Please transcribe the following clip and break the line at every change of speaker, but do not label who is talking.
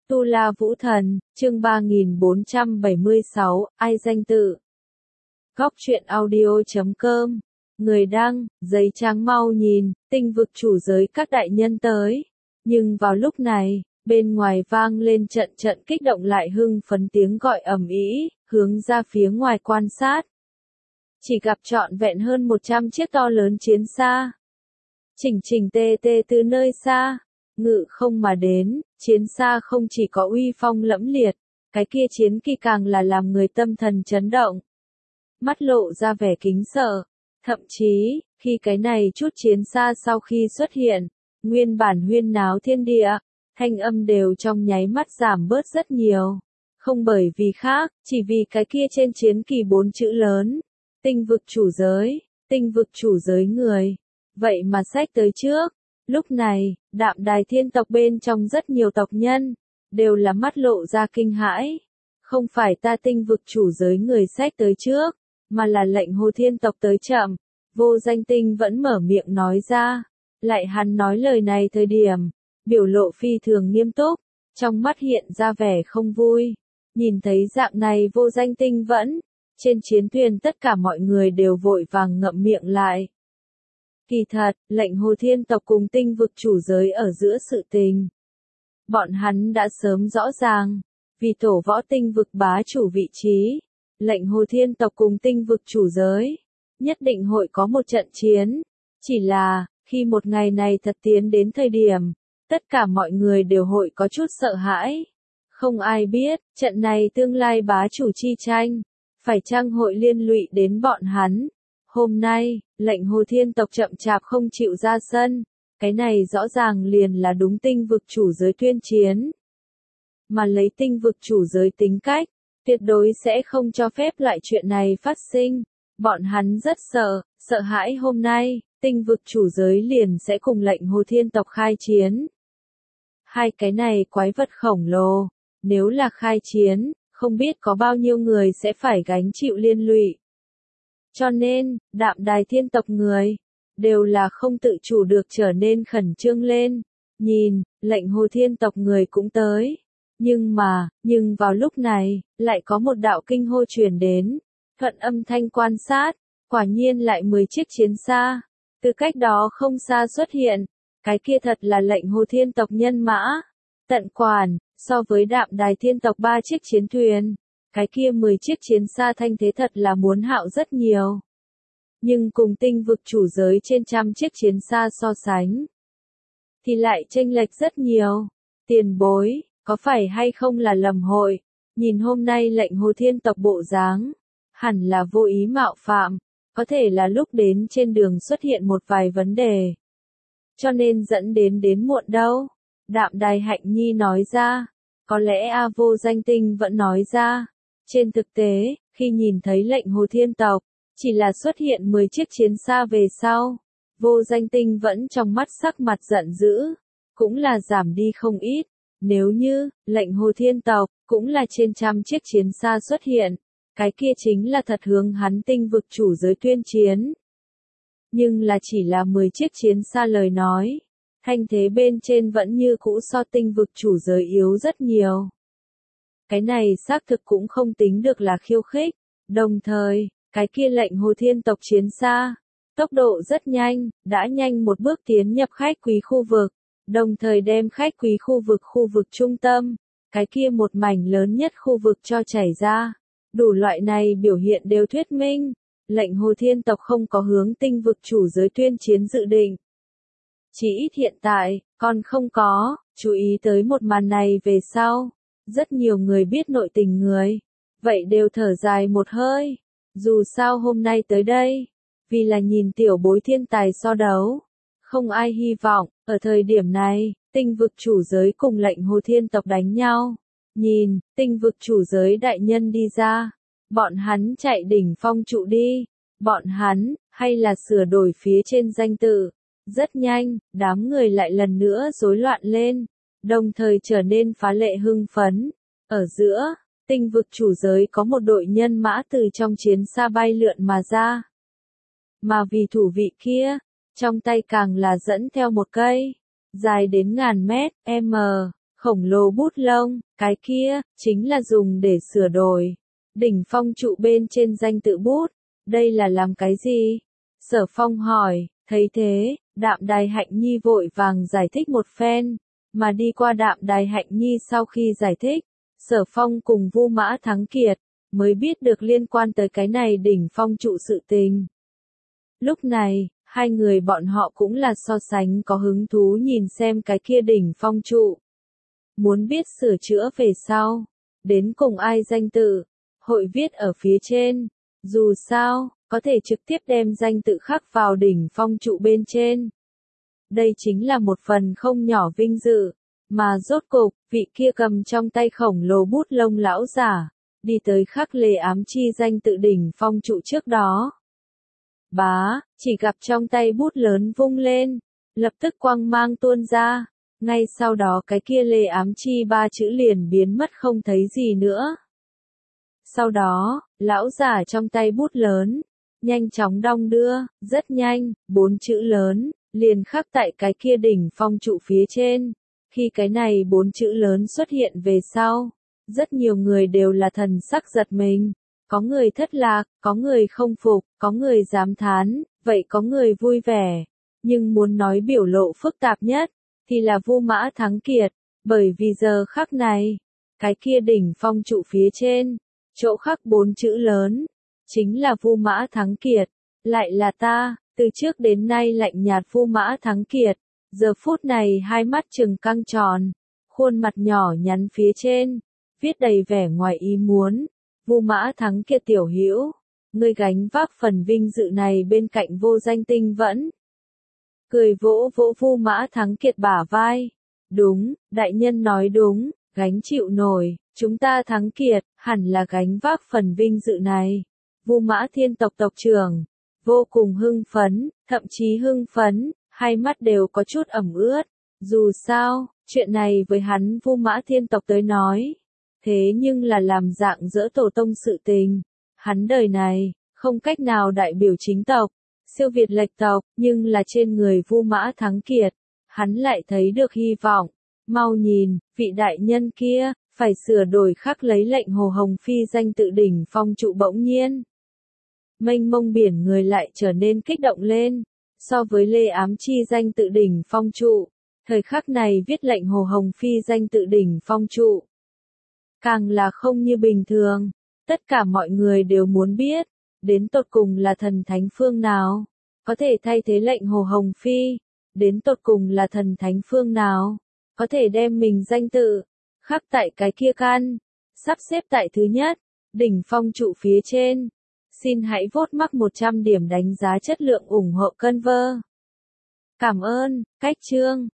Tu La Vũ Thần, chương 3476, ai danh tự. Góc truyện audio.com. Người đăng, giấy trắng mau nhìn, tinh vực chủ giới các đại nhân tới. Nhưng vào lúc này, bên ngoài vang lên trận trận kích động lại hưng phấn tiếng gọi ầm ĩ, hướng ra phía ngoài quan sát. Chỉ gặp trọn vẹn hơn 100 chiếc to lớn chiến xa. Chỉnh chỉnh tề tề từ nơi xa, ngự không mà đến, chiến xa không chỉ có uy phong lẫm liệt, cái kia chiến kỳ càng là làm người tâm thần chấn động. Mắt lộ ra vẻ kính sợ, thậm chí, khi cái này chút chiến xa sau khi xuất hiện, nguyên bản huyên náo thiên địa, thanh âm đều trong nháy mắt giảm bớt rất nhiều. Không bởi vì khác, chỉ vì cái kia trên chiến kỳ 4 chữ lớn, tinh vực chủ giới, tinh vực chủ giới người. Vậy mà xách tới trước. Lúc này, Đạm Đài thiên tộc bên trong rất nhiều tộc nhân, đều là mắt lộ ra kinh hãi. Không phải ta tinh vực chủ giới người xách tới trước, mà là lệnh Hồ Thiên tộc tới chậm. Vô Danh Tinh vẫn mở miệng nói ra. Lại hắn nói lời này thời điểm, biểu lộ phi thường nghiêm túc, trong mắt hiện ra vẻ không vui. Nhìn thấy dạng này Vô Danh Tinh vẫn, trên chiến thuyền tất cả mọi người đều vội vàng ngậm miệng lại. Kỳ thật, lệnh Hồ Thiên tộc cùng tinh vực chủ giới ở giữa sự tình. Bọn hắn đã sớm rõ ràng, vì tổ võ tinh vực bá chủ vị trí, lệnh Hồ Thiên tộc cùng tinh vực chủ giới, nhất định hội có một trận chiến. Chỉ là, khi một ngày này thật tiến đến thời điểm, tất cả mọi người đều hội có chút sợ hãi. Không ai biết, trận này tương lai bá chủ chi tranh, phải chăng hội liên lụy đến bọn hắn. Hôm nay, lệnh Hồ Thiên tộc chậm chạp không chịu ra sân, cái này rõ ràng liền là đúng tinh vực chủ giới tuyên chiến. Mà lấy tinh vực chủ giới tính cách, tuyệt đối sẽ không cho phép loại chuyện này phát sinh. Bọn hắn rất sợ hãi hôm nay, tinh vực chủ giới liền sẽ cùng lệnh Hồ Thiên tộc khai chiến. Hai cái này quái vật khổng lồ, nếu là khai chiến, không biết có bao nhiêu người sẽ phải gánh chịu liên lụy. Cho nên, Đạm Đài thiên tộc người, đều là không tự chủ được trở nên khẩn trương lên. Nhìn, lệnh Hồ Thiên tộc người cũng tới. Nhưng vào lúc này, lại có một đạo kinh hô truyền đến. Thuận âm thanh quan sát, quả nhiên lại 10 chiếc chiến xa. Từ cách đó không xa xuất hiện, cái kia thật là lệnh Hồ Thiên tộc nhân mã. Tận quản, so với Đạm Đài thiên tộc 3 chiếc chiến thuyền. Cái kia 10 chiếc chiến xa thanh thế thật là muốn hạo rất nhiều. Nhưng cùng tinh vực chủ giới trên trăm chiếc chiến xa so sánh, thì lại chênh lệch rất nhiều. Tiền bối, có phải hay không là lầm hội? Nhìn hôm nay lệnh Hồ Thiên tộc bộ dáng, hẳn là vô ý mạo phạm, có thể là lúc đến trên đường xuất hiện một vài vấn đề. Cho nên dẫn đến muộn đâu. Đạm Đài Hạnh Nhi nói ra, có lẽ Vô Danh Tinh vẫn nói ra. Trên thực tế, khi nhìn thấy lệnh Hồ Thiên tộc, chỉ là xuất hiện 10 chiếc chiến xa về sau, Vô Danh Tinh vẫn trong mắt sắc mặt giận dữ, cũng là giảm đi không ít. Nếu như, lệnh Hồ Thiên tộc, cũng là trên trăm chiếc chiến xa xuất hiện, cái kia chính là thật hướng hắn tinh vực chủ giới tuyên chiến. Nhưng là chỉ là 10 chiếc chiến xa lời nói, thanh thế bên trên vẫn như cũ so tinh vực chủ giới yếu rất nhiều. Cái này xác thực cũng không tính được là khiêu khích. Đồng thời, cái kia lệnh Hồ Thiên tộc chiến xa, tốc độ rất nhanh, đã nhanh một bước tiến nhập khách quý khu vực, đồng thời đem khách quý khu vực trung tâm, cái kia một mảnh lớn nhất khu vực cho chảy ra. Đủ loại này biểu hiện đều thuyết minh, lệnh Hồ Thiên tộc không có hướng tinh vực chủ giới tuyên chiến dự định. Chỉ ít hiện tại, còn không có. Chú ý tới một màn này về sau. Rất nhiều người biết nội tình người, vậy đều thở dài một hơi. Dù sao hôm nay tới đây, vì là nhìn tiểu bối thiên tài so đấu. Không ai hy vọng, ở thời điểm này, tinh vực chủ giới cùng lệnh Hồ Thiên tộc đánh nhau. Nhìn, tinh vực chủ giới đại nhân đi ra. Bọn hắn chạy đỉnh phong trụ đi. Bọn hắn, hay là sửa đổi phía trên danh tự. Rất nhanh, đám người lại lần nữa rối loạn lên. Đồng thời trở nên phá lệ hưng phấn. Ở giữa, tinh vực chủ giới có một đội nhân mã từ trong chiến xa bay lượn mà ra. Mà vì thủ vị kia, trong tay càng là dẫn theo một cây, dài đến ngàn mét, Khổng lồ bút lông, cái kia, chính là dùng để sửa đổi đỉnh phong trụ bên trên danh tự bút. Đây là làm cái gì? Sở Phong hỏi, thấy thế, Đạm Đài Hạnh Nhi vội vàng giải thích một phen, mà đi qua Đạm Đài Hạnh Nhi sau khi giải thích, Sở Phong cùng Vu Mã Thắng Kiệt mới biết được liên quan tới cái này đỉnh phong trụ sự tình. Lúc này, hai người bọn họ cũng là so sánh có hứng thú nhìn xem cái kia đỉnh phong trụ. Muốn biết sửa chữa về sau, đến cùng ai danh tự, hội viết ở phía trên, dù sao, có thể trực tiếp đem danh tự khắc vào đỉnh phong trụ bên trên. Đây chính là một phần không nhỏ vinh dự, mà rốt cục, vị kia cầm trong tay khổng lồ bút lông lão giả, đi tới khắc lê ám chi danh tự đỉnh phong trụ trước đó. Bá, chỉ gặp trong tay bút lớn vung lên, lập tức quang mang tuôn ra, ngay sau đó cái kia lê ám chi ba chữ liền biến mất không thấy gì nữa. Sau đó, lão giả trong tay bút lớn, nhanh chóng đong đưa, rất nhanh, 4 chữ lớn, liền khắc tại cái kia đỉnh phong trụ phía trên. Khi cái này 4 chữ lớn xuất hiện về sau, rất nhiều người đều là thần sắc giật mình. Có người thất lạc, có người không phục, có người dám thán, vậy có người vui vẻ. Nhưng muốn nói biểu lộ phức tạp nhất, thì là Vu Mã Thắng Kiệt, bởi vì giờ khắc này, cái kia đỉnh phong trụ phía trên, chỗ khắc 4 chữ lớn, chính là Vu Mã Thắng Kiệt, lại là ta, từ trước đến nay lạnh nhạt Vu Mã Thắng Kiệt, giờ phút này hai mắt trừng căng tròn, khuôn mặt nhỏ nhắn phía trên, viết đầy vẻ ngoài ý muốn. Vu Mã Thắng Kiệt tiểu hữu, ngươi gánh vác phần vinh dự này bên cạnh Vô Danh Tinh Vẫn. Cười vỗ vỗ Vu Mã Thắng Kiệt bả vai. Đúng, đại nhân nói đúng, gánh chịu nổi, chúng ta Thắng Kiệt, hẳn là gánh vác phần vinh dự này. Vu Mã Thiên tộc tộc trưởng, vô cùng hưng phấn, thậm chí hưng phấn, hai mắt đều có chút ẩm ướt. Dù sao, chuyện này với hắn Vu Mã Thiên tộc tới nói, thế nhưng là làm dạng dỡ tổ tông sự tình. Hắn đời này, không cách nào đại biểu chính tộc, siêu việt lệch tộc, nhưng là trên người Vu Mã Thắng Kiệt, hắn lại thấy được hy vọng. Mau nhìn, vị đại nhân kia, phải sửa đổi khắc lấy lệnh Hồ Hồng Phi danh tự đỉnh phong trụ bỗng nhiên. Mênh mông biển người lại trở nên kích động lên, so với lê ám chi danh tự đỉnh phong trụ, thời khắc này viết lệnh Hồ Hồng Phi danh tự đỉnh phong trụ. Càng là không như bình thường, tất cả mọi người đều muốn biết, đến tột cùng là thần thánh phương nào, có thể thay thế lệnh Hồ Hồng Phi, đến tột cùng là thần thánh phương nào, có thể đem mình danh tự, khắc tại cái kia căn, sắp xếp tại thứ nhất, đỉnh phong trụ phía trên. Xin hãy vote mắc 100 điểm đánh giá chất lượng ủng hộ Conver. Cảm ơn, cách chương.